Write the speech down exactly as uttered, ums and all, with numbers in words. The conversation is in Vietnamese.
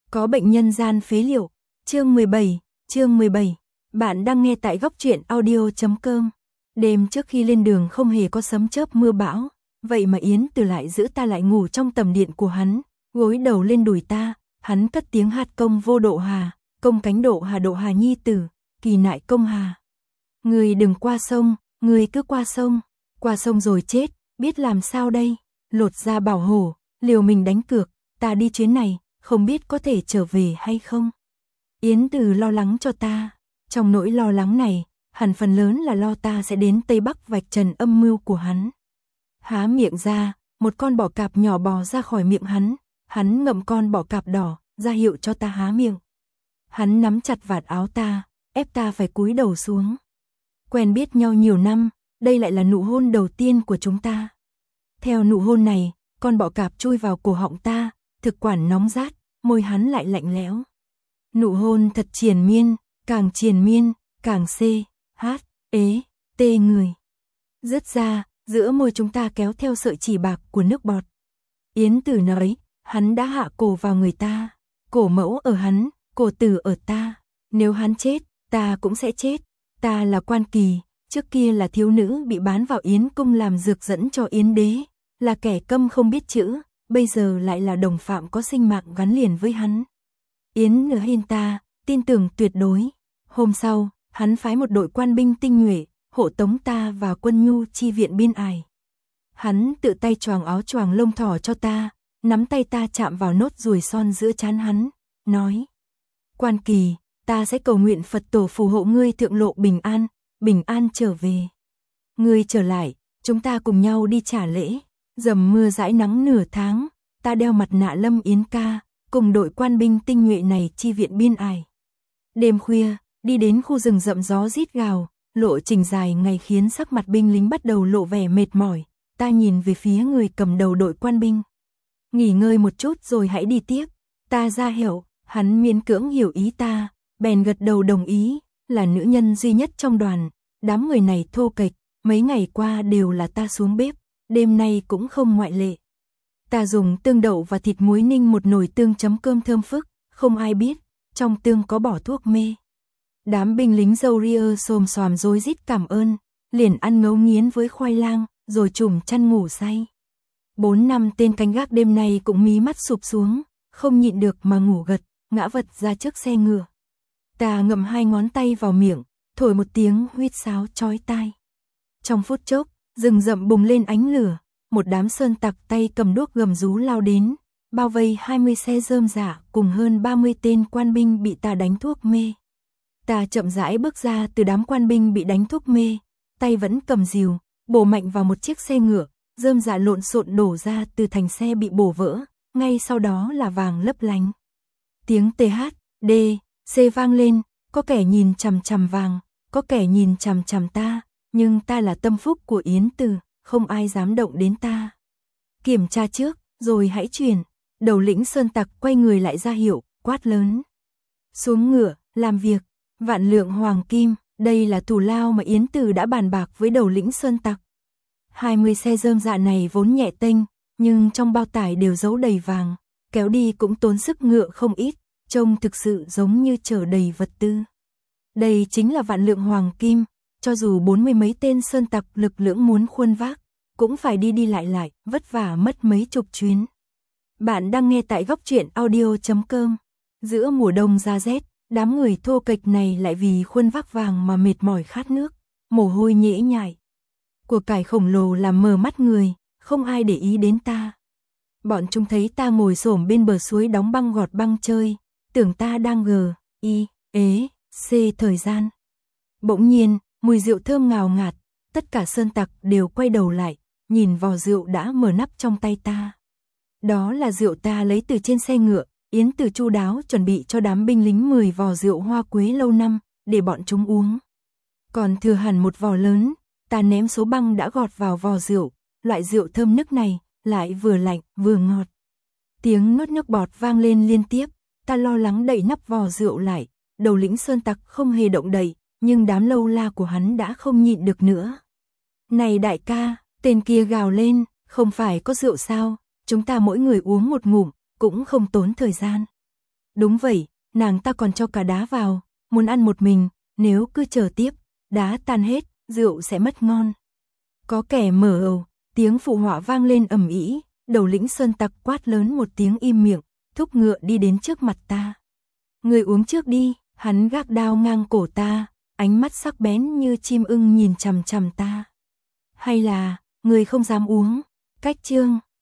Có bệnh nhân gian phế liệu, chương mười bảy, chương mười bảy. Bạn đang nghe tại góc truyện audio chấm com. Đêm trước khi lên đường không hề có sấm chớp mưa bão, vậy mà Yến Từ lại giữ ta lại ngủ trong tầm điện của hắn, gối đầu lên đùi ta, hắn cất tiếng hát công vô độ hà, công cánh độ hà độ hà nhi tử, kỳ nại công hà. Người đừng qua sông, người cứ qua sông, qua sông rồi chết, biết làm sao đây, lột ra bảo hổ, liều mình đánh cược, ta đi chuyến này, không biết có thể trở về hay không. Yến Từ lo lắng cho ta, trong nỗi lo lắng này, hẳn phần lớn là lo ta sẽ đến Tây Bắc vạch trần âm mưu của hắn. Há miệng ra, một con bọ cạp nhỏ bò ra khỏi miệng hắn, hắn ngậm con bọ cạp đỏ, ra hiệu cho ta há miệng. Hắn nắm chặt vạt áo ta, ép ta phải cúi đầu xuống. Quen biết nhau nhiều năm, đây lại là nụ hôn đầu tiên của chúng ta. Theo nụ hôn này, con bọ cạp chui vào cổ họng ta, thực quản nóng rát, môi hắn lại lạnh lẽo. Nụ hôn thật triền miên, càng triền miên, càng xê, hát, ế, tê người. Rứt ra, giữa môi chúng ta kéo theo sợi chỉ bạc của nước bọt. Yến Từ nói, hắn đã hạ cổ vào người ta, cổ mẫu ở hắn, cổ tử ở ta. Nếu hắn chết, ta cũng sẽ chết. Ta là Quan Kỳ, trước kia là thiếu nữ bị bán vào Yến cung làm dược dẫn cho Yến đế, là kẻ câm không biết chữ, bây giờ lại là đồng phạm có sinh mạng gắn liền với hắn. Yến nửa hin ta, tin tưởng tuyệt đối. Hôm sau, hắn phái một đội quan binh tinh nhuệ, hộ tống ta vào quân nhu chi viện biên ải. Hắn tự tay choàng áo choàng lông thỏ cho ta, nắm tay ta chạm vào nốt ruồi son giữa trán hắn, nói: Quan Kỳ, ta sẽ cầu nguyện Phật tổ phù hộ ngươi thượng lộ bình an, bình an trở về. Ngươi trở lại, chúng ta cùng nhau đi trả lễ. Dầm mưa dãi nắng nửa tháng, ta đeo mặt nạ Lâm Yến ca, cùng đội quan binh tinh nhuệ này chi viện biên ải. Đêm khuya, đi đến khu rừng rậm gió rít gào, lộ trình dài ngày khiến sắc mặt binh lính bắt đầu lộ vẻ mệt mỏi. Ta nhìn về phía người cầm đầu đội quan binh. Nghỉ ngơi một chút rồi hãy đi tiếp. Ta ra hiệu, hắn miễn cưỡng hiểu ý ta, bèn gật đầu đồng ý, là nữ nhân duy nhất trong đoàn. Đám người này thô kệch, mấy ngày qua đều là ta xuống bếp, đêm nay cũng không ngoại lệ. Ta dùng tương đậu và thịt muối ninh một nồi tương chấm cơm thơm phức, không ai biết, trong tương có bỏ thuốc mê. Đám binh lính râu ria xồm xoàm rối rít cảm ơn, liền ăn ngấu nghiến với khoai lang, rồi trùm chăn ngủ say. Bốn năm tên canh gác đêm nay cũng mí mắt sụp xuống, không nhịn được mà ngủ gật, ngã vật ra trước xe ngựa. Ta ngậm hai ngón tay vào miệng, thổi một tiếng huýt sáo chói tai. Trong phút chốc, rừng rậm bùng lên ánh lửa, một đám sơn tặc tay cầm đuốc gầm rú lao đến, bao vây hai mươi xe rơm rạ cùng hơn ba mươi tên quan binh bị ta đánh thuốc mê. Ta chậm rãi bước ra từ đám quan binh bị đánh thuốc mê, tay vẫn cầm rìu, bổ mạnh vào một chiếc xe ngựa, rơm rạ lộn xộn đổ ra từ thành xe bị bổ vỡ, ngay sau đó là vàng lấp lánh. Tiếng tê hát, đê, xê vang lên, có kẻ nhìn chằm chằm vàng, có kẻ nhìn chằm chằm ta, nhưng ta là tâm phúc của Yến Từ, không ai dám động đến ta. Kiểm tra trước, rồi hãy chuyển. Đầu lĩnh sơn tặc quay người lại ra hiệu, quát lớn: Xuống ngựa, làm việc. Vạn lượng hoàng kim, đây là thù lao mà Yến Từ đã bàn bạc với đầu lĩnh sơn tặc. hai mươi xe rơm rạ này vốn nhẹ tênh, nhưng trong bao tải đều giấu đầy vàng, kéo đi cũng tốn sức ngựa không ít, trông thực sự giống như chở đầy vật tư. Đây chính là vạn lượng hoàng kim, cho dù bốn mươi mấy tên sơn tặc lực lưỡng muốn khuân vác, cũng phải đi đi lại lại, vất vả mất mấy chục chuyến. Bạn đang nghe tại góc truyện audio chấm com. Giữa mùa đông ra rét, đám người thô kệch này lại vì khuân vác vàng mà mệt mỏi khát nước, mồ hôi nhễ nhại. Của cải khổng lồ làm mờ mắt người, không ai để ý đến ta. Bọn chúng thấy ta ngồi xổm bên bờ suối đóng băng gọt băng chơi, tưởng ta đang gờ, y, ế, xê thời gian. Bỗng nhiên, mùi rượu thơm ngào ngạt, tất cả sơn tặc đều quay đầu lại, nhìn vò rượu đã mở nắp trong tay ta. Đó là rượu ta lấy từ trên xe ngựa, Yến Từ chu đáo chuẩn bị cho đám binh lính mười vò rượu hoa quế lâu năm, để bọn chúng uống. Còn thừa hẳn một vò lớn, ta ném số băng đã gọt vào vò rượu, loại rượu thơm nức này, lại vừa lạnh vừa ngọt. Tiếng nuốt nước bọt vang lên liên tiếp, ta lo lắng đậy nắp vò rượu lại, đầu lĩnh sơn tặc không hề động đậy, nhưng đám lâu la của hắn đã không nhịn được nữa. Này đại ca, tên kia gào lên, không phải có rượu sao, chúng ta mỗi người uống một ngụm, cũng không tốn thời gian. Đúng vậy, nàng ta còn cho cả đá vào, muốn ăn một mình, nếu cứ chờ tiếp, đá tan hết, rượu sẽ mất ngon. Có kẻ mở ầu, tiếng phụ họa vang lên ầm ĩ, đầu lĩnh sơn tặc quát lớn một tiếng im miệng, thúc ngựa đi đến trước mặt ta. Người uống trước đi, hắn gác đao ngang cổ ta, ánh mắt sắc bén như chim ưng nhìn chằm chằm ta. Hay là, người không dám uống, cách chương.